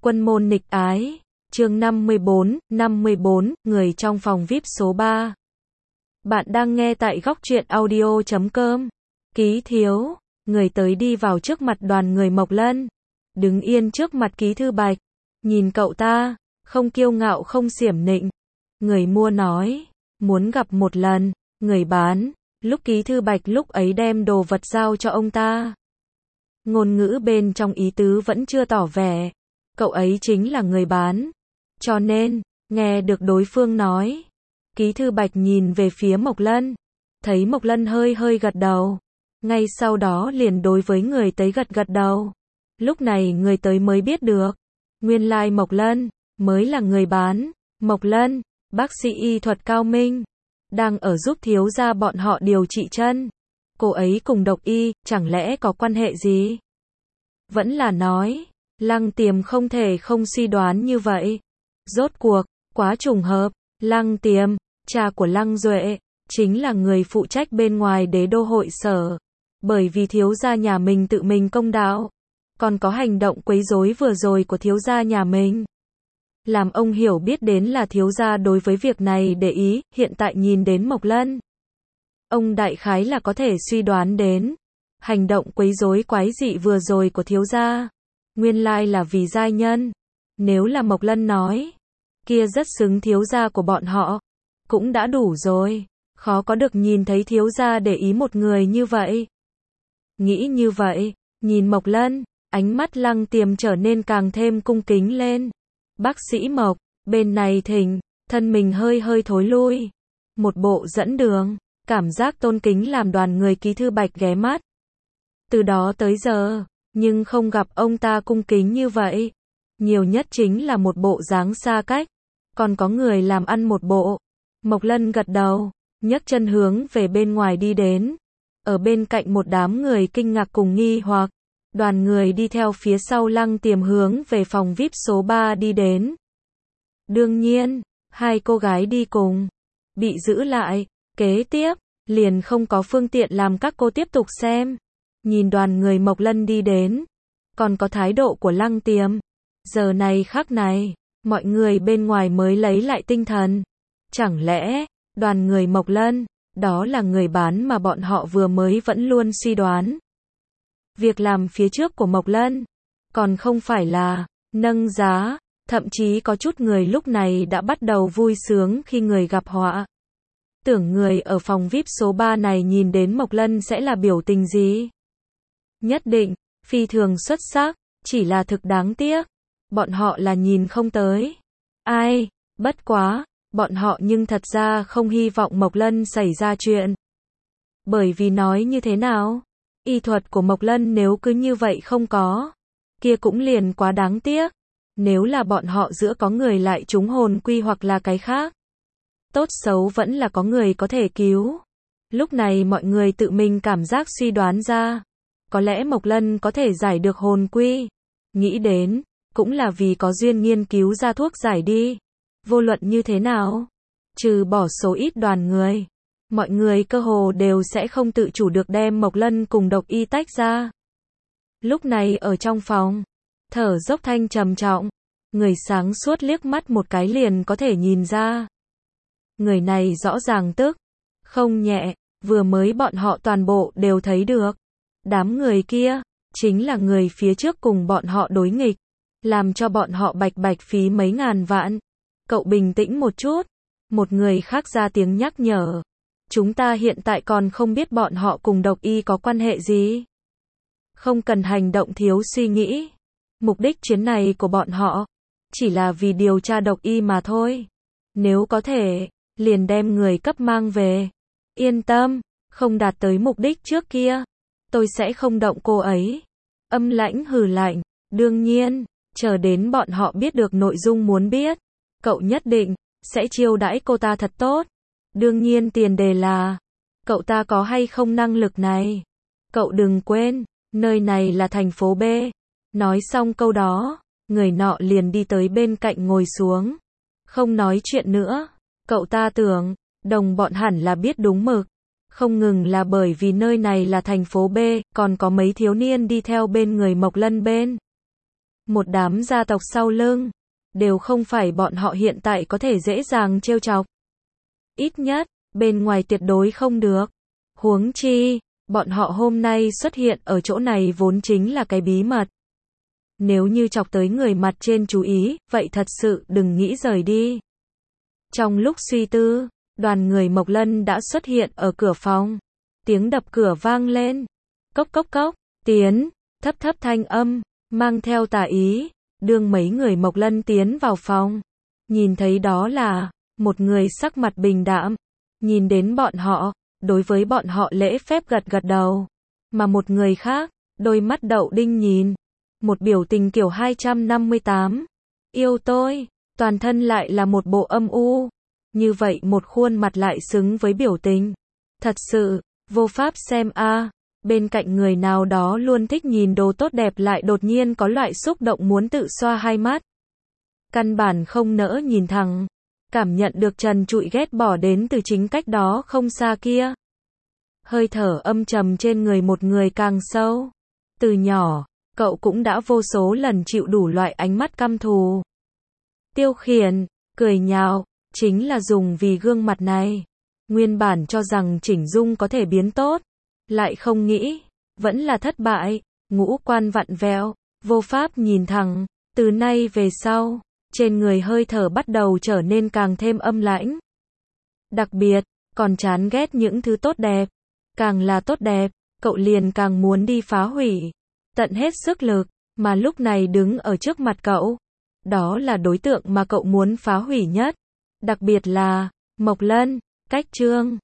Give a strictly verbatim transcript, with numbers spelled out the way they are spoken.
Quân môn nghịch ái, chương năm mươi bốn, năm mươi bốn, người trong phòng vi ai pi số ba. Bạn đang nghe tại góc truyện audio chấm com. Ký thiếu, người tới đi vào trước mặt đoàn người Mộc Lân, đứng yên trước mặt Ký Thư Bạch, nhìn cậu ta, không kiêu ngạo không xiểm nịnh. Người mua nói, muốn gặp một lần, người bán, lúc Ký Thư Bạch lúc ấy đem đồ vật giao cho ông ta. Ngôn ngữ bên trong ý tứ vẫn chưa tỏ vẻ, cậu ấy chính là người bán. Cho nên, nghe được đối phương nói, Ký Thư Bạch nhìn về phía Mộc Lân, thấy Mộc Lân hơi hơi gật đầu, ngay sau đó liền đối với người tới gật gật đầu. Lúc này người tới mới biết được, nguyên lai Mộc Lân mới là người bán. Mộc Lân, bác sĩ y thuật cao minh, đang ở giúp thiếu gia bọn họ điều trị chân. Cô ấy cùng Độc Y, chẳng lẽ có quan hệ gì? Vẫn là nói, Lăng Tiềm không thể không suy đoán như vậy. Rốt cuộc, quá trùng hợp, Lăng Tiềm, cha của Lăng Duệ, chính là người phụ trách bên ngoài đế đô hội sở. Bởi vì thiếu gia nhà mình tự mình công đạo, còn có hành động quấy rối vừa rồi của thiếu gia nhà mình, làm ông hiểu biết đến là thiếu gia đối với việc này để ý. Hiện tại nhìn đến Mộc Lân, ông đại khái là có thể suy đoán đến, hành động quấy rối quái dị vừa rồi của thiếu gia, nguyên lai là vì giai nhân. Nếu là Mộc Lân nói, kia rất xứng thiếu gia của bọn họ, cũng đã đủ rồi, khó có được nhìn thấy thiếu gia để ý một người như vậy. Nghĩ như vậy, nhìn Mộc Lân, ánh mắt Lăng Tiềm trở nên càng thêm cung kính lên. Bác sĩ Mộc, bên này thỉnh, thân mình hơi hơi thối lui, một bộ dẫn đường, cảm giác tôn kính làm đoàn người Ký Thư Bạch ghé mắt. Từ đó tới giờ, nhưng không gặp ông ta cung kính như vậy. Nhiều nhất chính là một bộ dáng xa cách, còn có người làm ăn một bộ. Mộc Lân gật đầu, nhấc chân hướng về bên ngoài đi đến. Ở bên cạnh một đám người kinh ngạc cùng nghi hoặc, đoàn người đi theo phía sau Lăng Tiềm hướng về phòng vi ai pi số ba đi đến. Đương nhiên, hai cô gái đi cùng, bị giữ lại, kế tiếp, liền không có phương tiện làm các cô tiếp tục xem. Nhìn đoàn người Mộc Lân đi đến, còn có thái độ của Lăng Tiềm. Giờ này khắc này, mọi người bên ngoài mới lấy lại tinh thần. Chẳng lẽ, đoàn người Mộc Lân, đó là người bán mà bọn họ vừa mới vẫn luôn suy đoán. Việc làm phía trước của Mộc Lân, còn không phải là nâng giá, thậm chí có chút người lúc này đã bắt đầu vui sướng khi người gặp họa. Tưởng người ở phòng vi ai pi số ba này nhìn đến Mộc Lân sẽ là biểu tình gì? Nhất định, phi thường xuất sắc, chỉ là thực đáng tiếc, bọn họ là nhìn không tới. Ai, bất quá, bọn họ nhưng thật ra không hy vọng Mộc Lân xảy ra chuyện. Bởi vì nói như thế nào, y thuật của Mộc Lân nếu cứ như vậy không có, kia cũng liền quá đáng tiếc. Nếu là bọn họ giữa có người lại trúng hồn quy hoặc là cái khác, tốt xấu vẫn là có người có thể cứu. Lúc này mọi người tự mình cảm giác suy đoán ra, có lẽ Mộc Lân có thể giải được hồn quy. Nghĩ đến, cũng là vì có duyên nghiên cứu ra thuốc giải đi. Vô luận như thế nào, trừ bỏ số ít đoàn người, mọi người cơ hồ đều sẽ không tự chủ được đem Mộc Lân cùng Độc Y tách ra. Lúc này ở trong phòng, thở dốc thanh trầm trọng, người sáng suốt liếc mắt một cái liền có thể nhìn ra. Người này rõ ràng tức không nhẹ, vừa mới bọn họ toàn bộ đều thấy được. Đám người kia, chính là người phía trước cùng bọn họ đối nghịch, làm cho bọn họ bạch bạch phí mấy ngàn vạn. Cậu bình tĩnh một chút, một người khác ra tiếng nhắc nhở. Chúng ta hiện tại còn không biết bọn họ cùng Độc Y có quan hệ gì. Không cần hành động thiếu suy nghĩ. Mục đích chuyến này của bọn họ, chỉ là vì điều tra Độc Y mà thôi. Nếu có thể, liền đem người cấp mang về. Yên tâm, không đạt tới mục đích trước kia, tôi sẽ không động cô ấy. Âm Lãnh hừ lạnh, đương nhiên, chờ đến bọn họ biết được nội dung muốn biết, cậu nhất định sẽ chiêu đãi cô ta thật tốt. Đương nhiên tiền đề là, cậu ta có hay không năng lực này. Cậu đừng quên, nơi này là thành phố B. Nói xong câu đó, người nọ liền đi tới bên cạnh ngồi xuống. Không nói chuyện nữa, cậu ta tưởng, đồng bọn hẳn là biết đúng mực. Không ngừng là bởi vì nơi này là thành phố B, còn có mấy thiếu niên đi theo bên người Mộc Lân bên. một đám gia tộc sau lưng, đều không phải bọn họ hiện tại có thể dễ dàng trêu chọc. Ít nhất, bên ngoài tuyệt đối không được. Huống chi, bọn họ hôm nay xuất hiện ở chỗ này vốn chính là cái bí mật. Nếu như chọc tới người mặt trên chú ý, vậy thật sự đừng nghĩ rời đi. Trong lúc suy tư, đoàn người Mộc Lân đã xuất hiện ở cửa phòng. Tiếng đập cửa vang lên. Cốc cốc cốc, tiến, thấp thấp thanh âm, mang theo tà ý, đương mấy người Mộc Lân tiến vào phòng. Nhìn thấy đó là, một người sắc mặt bình đạm, nhìn đến bọn họ, đối với bọn họ lễ phép gật gật đầu. Mà một người khác, đôi mắt đậu đinh nhìn, một biểu tình kiểu hai trăm năm mươi tám. Yêu tôi, toàn thân lại là một bộ âm u. Như vậy một khuôn mặt lại xứng với biểu tình. Thật sự, vô pháp xem a. Bên cạnh người nào đó luôn thích nhìn đồ tốt đẹp lại đột nhiên có loại xúc động muốn tự xoa hai mắt. Căn bản không nỡ nhìn thẳng. Cảm nhận được trần trụi ghét bỏ đến từ chính cách đó không xa kia. Hơi thở âm trầm trên người một người càng sâu. Từ nhỏ, cậu cũng đã vô số lần chịu đủ loại ánh mắt căm thù. Tiêu Khiển, cười nhạo, chính là dùng vì gương mặt này. Nguyên bản cho rằng chỉnh dung có thể biến tốt. Lại không nghĩ, vẫn là thất bại, ngũ quan vặn vẹo, vô pháp nhìn thẳng. Từ nay về sau, trên người hơi thở bắt đầu trở nên càng thêm âm lãnh. Đặc biệt, còn chán ghét những thứ tốt đẹp. Càng là tốt đẹp, cậu liền càng muốn đi phá hủy. Tận hết sức lực, mà lúc này đứng ở trước mặt cậu. Đó là đối tượng mà cậu muốn phá hủy nhất. Đặc biệt là, Mộc Lân, Cách Trương.